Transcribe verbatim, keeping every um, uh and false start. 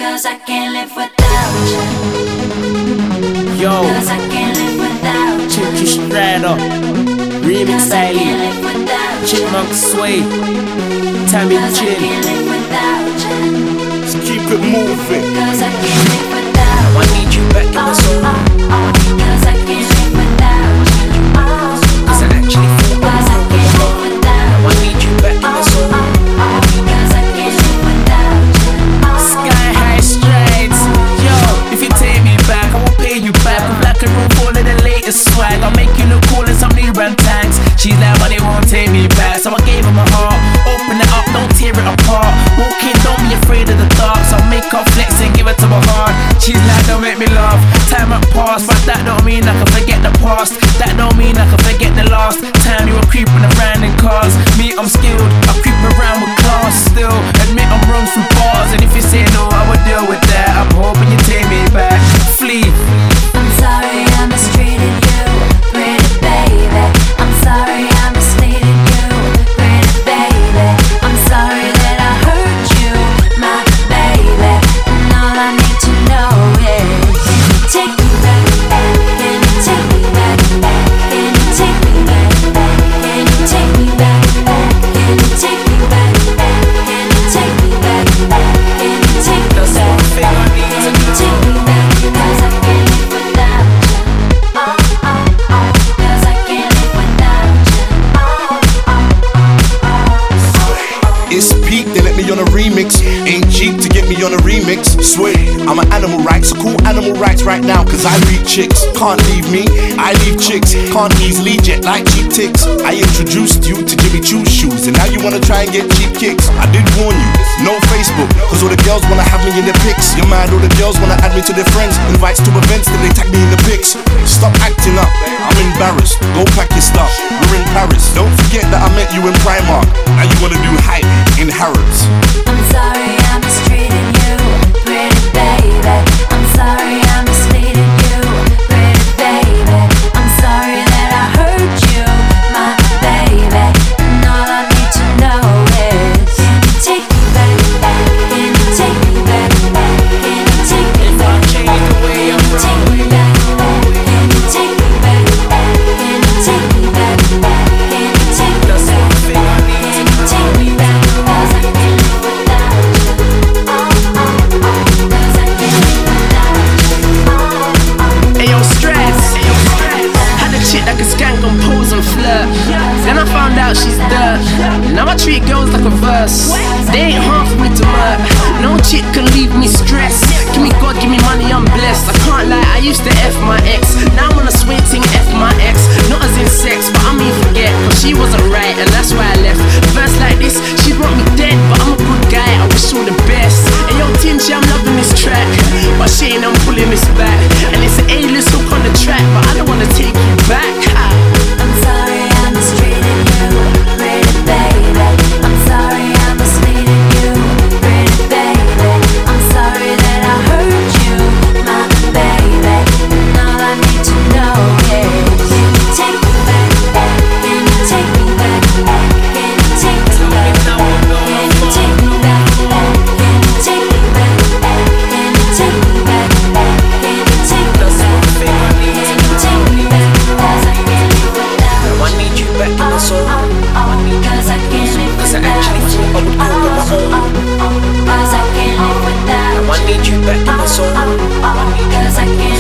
Cause I can't live without you. Yo, Cause I can't live without you. Chicky Strata, Remix Sally, Chipmunk Sway, Tammy Chin. Let's keep it moving. Cause I can't live without I you. need you back in my soul. Cause I can't live without you. Cause I actually feel Cause I can't live without you. I need you back in my soul. Cause I can't live without you. Sky high strides. Yo, if you take me back, I will pay you back. I'm black and roll full of the latest swag. I'll make you look cool in some new brand tags. She's like, but they won't take me back. So I gave her my heart. Open it up, don't tear it apart. Walk in, don't be afraid of the dark. So I'll make her flex and give it to my heart. She's like, don't make me laugh. Time had passed, but that don't mean I can forget the past. That don't mean I can forget the last time you were creeping around in cars. Me, I'm skilled, I creep around with class still. Admit I'm wrong through bars. And if you say no, I will deal with that. I'm hoping you take me back. Flee. I'm sorry I mistreated you, pretty baby. I'm sorry I misleaded you, pretty baby. I'm sorry that I hurt you, my baby. And all I need to know is, can you take me back? Can you take me back? Can you take me back? Can you take me back? Can you take me back? Can you take me back? Can you take me back? That's one thing I need to Can you take me back? Cause I can't live without you. Oh, oh, oh. Cause I can't live without you. Oh, oh, oh. It's peak, they let me on a remix. Ain't cheap to get me on a remix. Sway, I'm an animal rights, so cool animal rights right now. Cause I read chicks, can't leave me, I leave chicks. Can't easily jet like cheap ticks. I introduced you to Jimmy Choo's shoes, and now you wanna try and get cheap kicks. I did warn you, no Facebook, cause all the girls wanna have me in their pics. You're mad, all the girls wanna add me to their friends. Invites to events, then they tag me in the pics. Stop acting up, I'm embarrassed. Go pack your stuff, we're in Paris. Don't forget that I met you in Primark. Now you wanna do hype in Harrods. I'm sorry I mistreated you, pretty baby. I'm sorry I misleaded you, pretty baby. I'm sorry that I hurt you, my baby. And all I need to know is, can you take me back? Can you take me back? Can you take me If I back? change the way I'm Take me back. Can you take me back? Can you take me back? Can you take me That's back? one thing I need Can to you take me back? Cause I can't live without you. Oh, oh, oh. Cause I can't live without you. Oh, oh. Ayo, stress. Had a chick that could skank and pose and flirt. Then I found out she's dirt. Now I treat girls like a verse. They ain't hard for me to murk. No chick can leave me stressed. Give me God, give me money, I'm blessed. I can't lie, I used to F my ex. Now I'm on a sway ting F my ex. Not as in sex, but I mean forget. Cause she wasn't right and that's why I left. Verse like this, she brought me dead, but I'm a good guy, I wish all the best. And yo, Tingy, I'm loving this track, but she ain't, I'm pulling this back. And it's an A-list hook on the track, but I don't wanna take you back. I'm sorry I mistreated you, pretty baby. I'm sorry I misleaded you, pretty baby. I'm sorry that I hurt you, my baby. And all I need to know is, can you take me back? Can you take me back? Can you take me back? Can you take me back? Can you take me back? Can you take me back? Can you take me That's back? one thing I need Can to you take me back? Cause I can't live without you. I need you back in my soul. Cause I can't live Cause I without actually you. feel I would do it on my own. Cause I can't live without you. I need you back in my soul. Cause I can't